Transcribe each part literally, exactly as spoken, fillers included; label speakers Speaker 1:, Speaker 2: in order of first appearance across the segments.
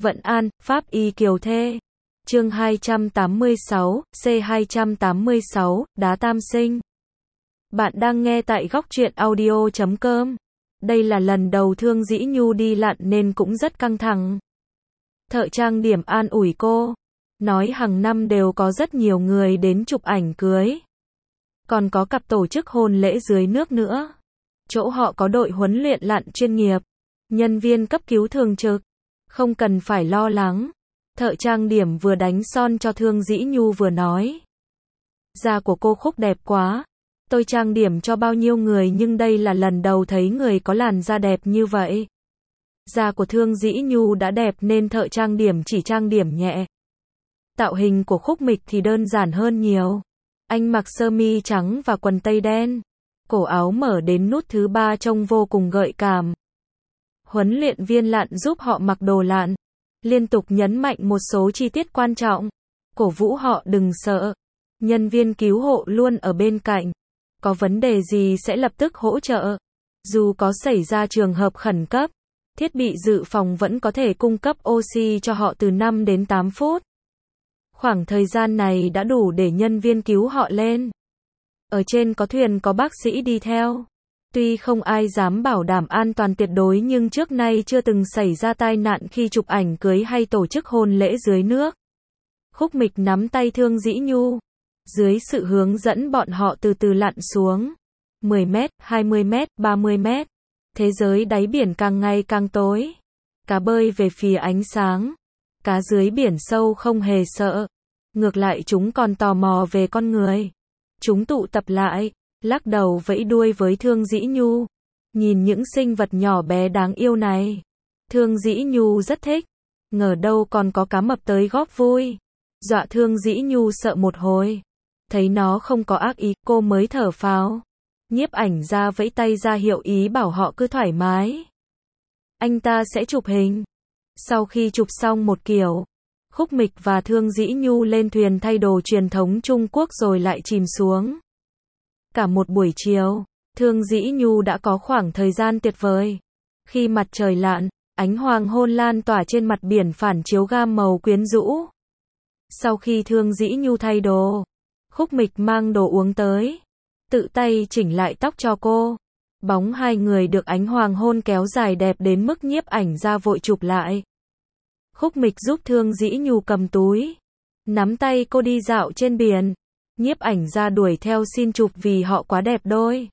Speaker 1: Vận An, Pháp Y Kiều Thê. Chương hai trăm tám mươi sáu, C hai trăm tám mươi sáu, Đá Tam Sinh. Bạn đang nghe tại góc truyện audio chấm com. Đây là lần đầu Thương Dĩ Nhu đi lặn nên cũng rất căng thẳng. Thợ trang điểm an ủi cô, nói hàng năm đều có rất nhiều người đến chụp ảnh cưới. Còn có cặp tổ chức hôn lễ dưới nước nữa. Chỗ họ có đội huấn luyện lặn chuyên nghiệp, nhân viên cấp cứu thường trực, không cần phải lo lắng. Thợ trang điểm vừa đánh son cho Thương Dĩ Nhu vừa nói. Da của cô Khúc đẹp quá. Tôi trang điểm cho bao nhiêu người nhưng đây là lần đầu thấy người có làn da đẹp như vậy. Da của Thương Dĩ Nhu đã đẹp nên thợ trang điểm chỉ trang điểm nhẹ. Tạo hình của Khúc Mịch thì đơn giản hơn nhiều. Anh mặc sơ mi trắng và quần tây đen. Cổ áo mở đến nút thứ ba trông vô cùng gợi cảm. Huấn luyện viên lặn giúp họ mặc đồ lặn, liên tục nhấn mạnh một số chi tiết quan trọng, cổ vũ họ đừng sợ. Nhân viên cứu hộ luôn ở bên cạnh, có vấn đề gì sẽ lập tức hỗ trợ. Dù có xảy ra trường hợp khẩn cấp, thiết bị dự phòng vẫn có thể cung cấp oxy cho họ từ năm đến tám phút. Khoảng thời gian này đã đủ để nhân viên cứu họ lên. Ở trên có thuyền có bác sĩ đi theo. Tuy không ai dám bảo đảm an toàn tuyệt đối nhưng trước nay chưa từng xảy ra tai nạn khi chụp ảnh cưới hay tổ chức hôn lễ dưới nước. Khúc Mịch nắm tay Thương Dĩ Nhu. Dưới sự hướng dẫn bọn họ từ từ lặn xuống. mười mét, hai mươi mét, ba mươi mét. Thế giới đáy biển càng ngày càng tối. Cá bơi về phía ánh sáng. Cá dưới biển sâu không hề sợ. Ngược lại chúng còn tò mò về con người. Chúng tụ tập lại, lắc đầu vẫy đuôi với Thương Dĩ Nhu. Nhìn những sinh vật nhỏ bé đáng yêu này. Thương Dĩ Nhu rất thích. Ngờ đâu còn có cá mập tới góp vui. Dọa Thương Dĩ Nhu sợ một hồi. Thấy nó không có ác ý, cô mới thở phào. Nhiếp ảnh ra vẫy tay ra hiệu ý bảo họ cứ thoải mái. Anh ta sẽ chụp hình. Sau khi chụp xong một kiểu, Khúc Mịch và Thương Dĩ Nhu lên thuyền thay đồ truyền thống Trung Quốc rồi lại chìm xuống. Cả một buổi chiều, Thương Dĩ Nhu đã có khoảng thời gian tuyệt vời. Khi mặt trời lặn, ánh hoàng hôn lan tỏa trên mặt biển phản chiếu gam màu quyến rũ. Sau khi Thương Dĩ Nhu thay đồ, Khúc Mịch mang đồ uống tới, tự tay chỉnh lại tóc cho cô. Bóng hai người được ánh hoàng hôn kéo dài đẹp đến mức nhiếp ảnh ra vội chụp lại. Khúc Mịch giúp Thương Dĩ Nhu cầm túi, nắm tay cô đi dạo trên biển. Nhiếp ảnh ra đuổi theo xin chụp vì họ quá đẹp đôi.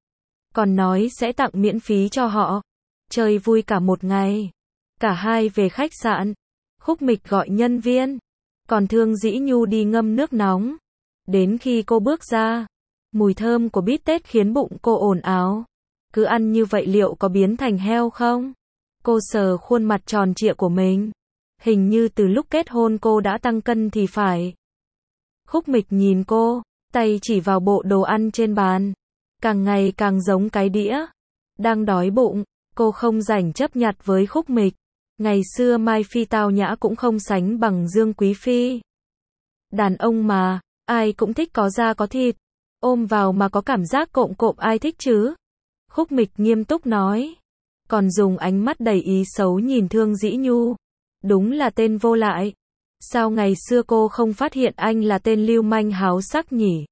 Speaker 1: Còn nói sẽ tặng miễn phí cho họ. Chơi vui cả một ngày. Cả hai về khách sạn. Khúc Mịch gọi nhân viên. Còn Thương Dĩ Nhu đi ngâm nước nóng. Đến khi cô bước ra, mùi thơm của bít tết khiến bụng cô ồn ào. Cứ ăn như vậy liệu có biến thành heo không? Cô sờ khuôn mặt tròn trịa của mình. Hình như từ lúc kết hôn cô đã tăng cân thì phải. Khúc Mịch nhìn cô, tay chỉ vào bộ đồ ăn trên bàn. Càng ngày càng giống cái đĩa. Đang đói bụng, cô không rảnh chấp nhặt với Khúc Mịch. Ngày xưa Mai Phi tao nhã cũng không sánh bằng Dương Quý Phi. Đàn ông mà, ai cũng thích có da có thịt. Ôm vào mà có cảm giác cộm cộm ai thích chứ? Khúc Mịch nghiêm túc nói. Còn dùng ánh mắt đầy ý xấu nhìn Thương Dĩ Nhu. Đúng là tên vô lại. Sao ngày xưa cô không phát hiện anh là tên lưu manh háo sắc nhỉ?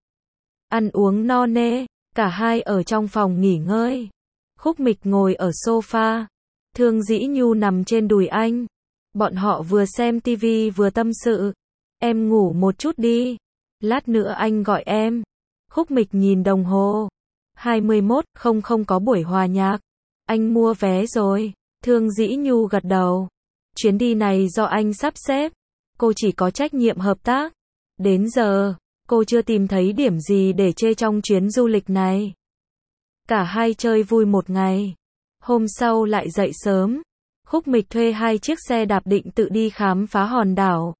Speaker 1: Ăn uống no nê, cả hai ở trong phòng nghỉ ngơi. Khúc Mịch ngồi ở sofa. Thương Dĩ Nhu nằm trên đùi anh. Bọn họ vừa xem tivi vừa tâm sự. Em ngủ một chút đi. Lát nữa anh gọi em. Khúc Mịch nhìn đồng hồ. hai mươi mốt không không có buổi hòa nhạc. Anh mua vé rồi. Thương Dĩ Nhu gật đầu. Chuyến đi này do anh sắp xếp. Cô chỉ có trách nhiệm hợp tác. Đến giờ, cô chưa tìm thấy điểm gì để chê trong chuyến du lịch này. Cả hai chơi vui một ngày. Hôm sau lại dậy sớm. Khúc Mịch thuê hai chiếc xe đạp định tự đi khám phá hòn đảo.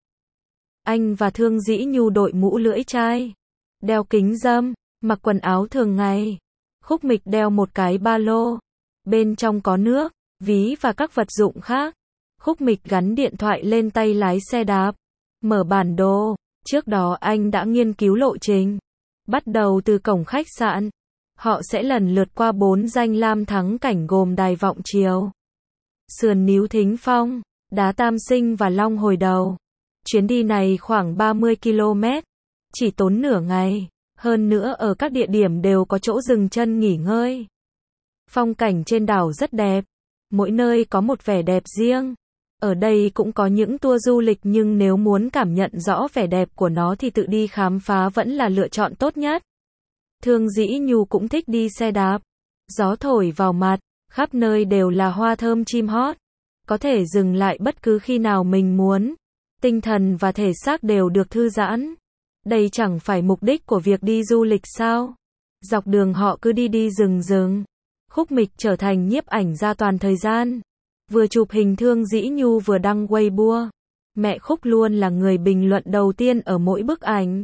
Speaker 1: Anh và Thương Dĩ Nhu đội mũ lưỡi chai, đeo kính râm, mặc quần áo thường ngày. Khúc Mịch đeo một cái ba lô. Bên trong có nước, ví và các vật dụng khác. Khúc Mịch gắn điện thoại lên tay lái xe đạp. Mở bản đồ. Trước đó anh đã nghiên cứu lộ trình. Bắt đầu từ cổng khách sạn. Họ sẽ lần lượt qua bốn danh lam thắng cảnh gồm Đài Vọng Chiều, Sườn Níu Thính Phong, Đá Tam Sinh và Long Hồi Đầu. Chuyến đi này khoảng ba mươi ki lô mét, chỉ tốn nửa ngày, hơn nữa ở các địa điểm đều có chỗ dừng chân nghỉ ngơi. Phong cảnh trên đảo rất đẹp, mỗi nơi có một vẻ đẹp riêng. Ở đây cũng có những tour du lịch nhưng nếu muốn cảm nhận rõ vẻ đẹp của nó thì tự đi khám phá vẫn là lựa chọn tốt nhất. Thương Dĩ Nhu cũng thích đi xe đạp. Gió thổi vào mặt, khắp nơi đều là hoa thơm chim hót. Có thể dừng lại bất cứ khi nào mình muốn. Tinh thần và thể xác đều được thư giãn. Đây chẳng phải mục đích của việc đi du lịch sao? Dọc đường họ cứ đi đi dừng dừng. Khúc Mịch trở thành nhiếp ảnh gia toàn thời gian. Vừa chụp hình Thương Dĩ Nhu vừa đăng Weibo. Mẹ Khúc luôn là người bình luận đầu tiên ở mỗi bức ảnh.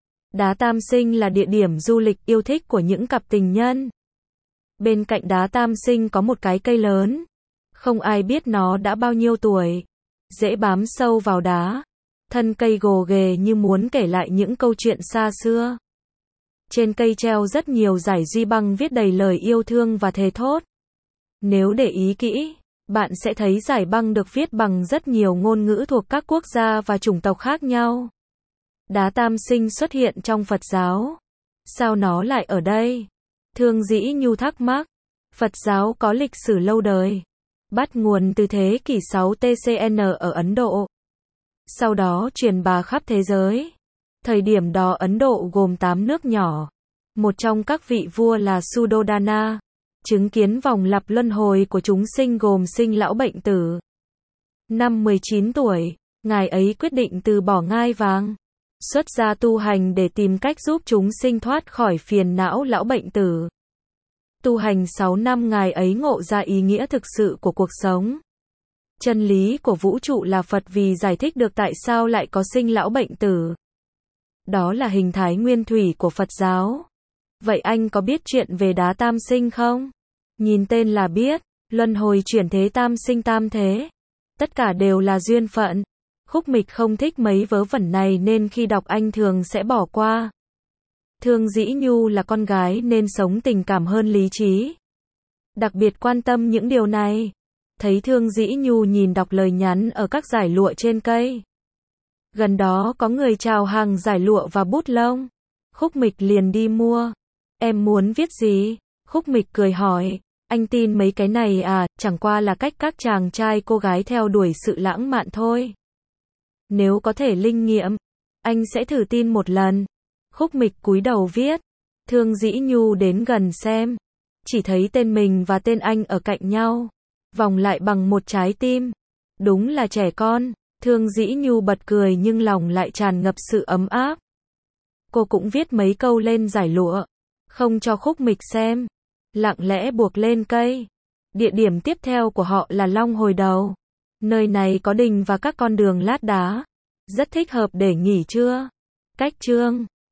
Speaker 1: Đá Tam Sinh là địa điểm du lịch yêu thích của những cặp tình nhân. Bên cạnh đá Tam Sinh có một cái cây lớn. Không ai biết nó đã bao nhiêu tuổi. Dễ bám sâu vào đá. Thân cây gồ ghề như muốn kể lại những câu chuyện xa xưa. Trên cây treo rất nhiều dải duy băng viết đầy lời yêu thương và thề thốt. Nếu để ý kỹ, bạn sẽ thấy dải băng được viết bằng rất nhiều ngôn ngữ thuộc các quốc gia và chủng tộc khác nhau. Đá Tam Sinh xuất hiện trong Phật giáo. Sao nó lại ở đây? Thương Dĩ Nhu thắc mắc. Phật giáo có lịch sử lâu đời. Bắt nguồn từ thế kỷ sáu tê xê en ở Ấn Độ. Sau đó truyền bá khắp thế giới. Thời điểm đó Ấn Độ gồm tám nước nhỏ. Một trong các vị vua là Suddhodana. Chứng kiến vòng lặp luân hồi của chúng sinh gồm sinh lão bệnh tử. Năm mười chín tuổi, ngài ấy quyết định từ bỏ ngai vàng. Xuất gia tu hành để tìm cách giúp chúng sinh thoát khỏi phiền não lão bệnh tử. Tu hành sáu năm ngài ấy ngộ ra ý nghĩa thực sự của cuộc sống. Chân lý của vũ trụ là Phật vì giải thích được tại sao lại có sinh lão bệnh tử. Đó là hình thái nguyên thủy của Phật giáo. Vậy anh có biết chuyện về đá Tam Sinh không? Nhìn tên là biết, luân hồi chuyển thế tam sinh tam thế. Tất cả đều là duyên phận. Khúc Mịch không thích mấy vớ vẩn này nên khi đọc anh thường sẽ bỏ qua. Thương Dĩ Nhu là con gái nên sống tình cảm hơn lý trí. Đặc biệt quan tâm những điều này. Thấy Thương Dĩ Nhu nhìn đọc lời nhắn ở các dải lụa trên cây. Gần đó có người chào hàng dải lụa và bút lông. Khúc Mịch liền đi mua. Em muốn viết gì? Khúc Mịch cười hỏi. Anh tin mấy cái này à, chẳng qua là cách các chàng trai cô gái theo đuổi sự lãng mạn thôi. Nếu có thể linh nghiệm, anh sẽ thử tin một lần. Khúc Mịch cúi đầu viết. Thương Dĩ Nhu đến gần xem. Chỉ thấy tên mình và tên anh ở cạnh nhau. Vòng lại bằng một trái tim. Đúng là trẻ con. Thương Dĩ Nhu bật cười nhưng lòng lại tràn ngập sự ấm áp. Cô cũng viết mấy câu lên dải lụa. Không cho Khúc Mịch xem. Lặng lẽ buộc lên cây. Địa điểm tiếp theo của họ là Long Hồi Đầu. Nơi này có đình và các con đường lát đá. Rất thích hợp để nghỉ trưa. Cách chương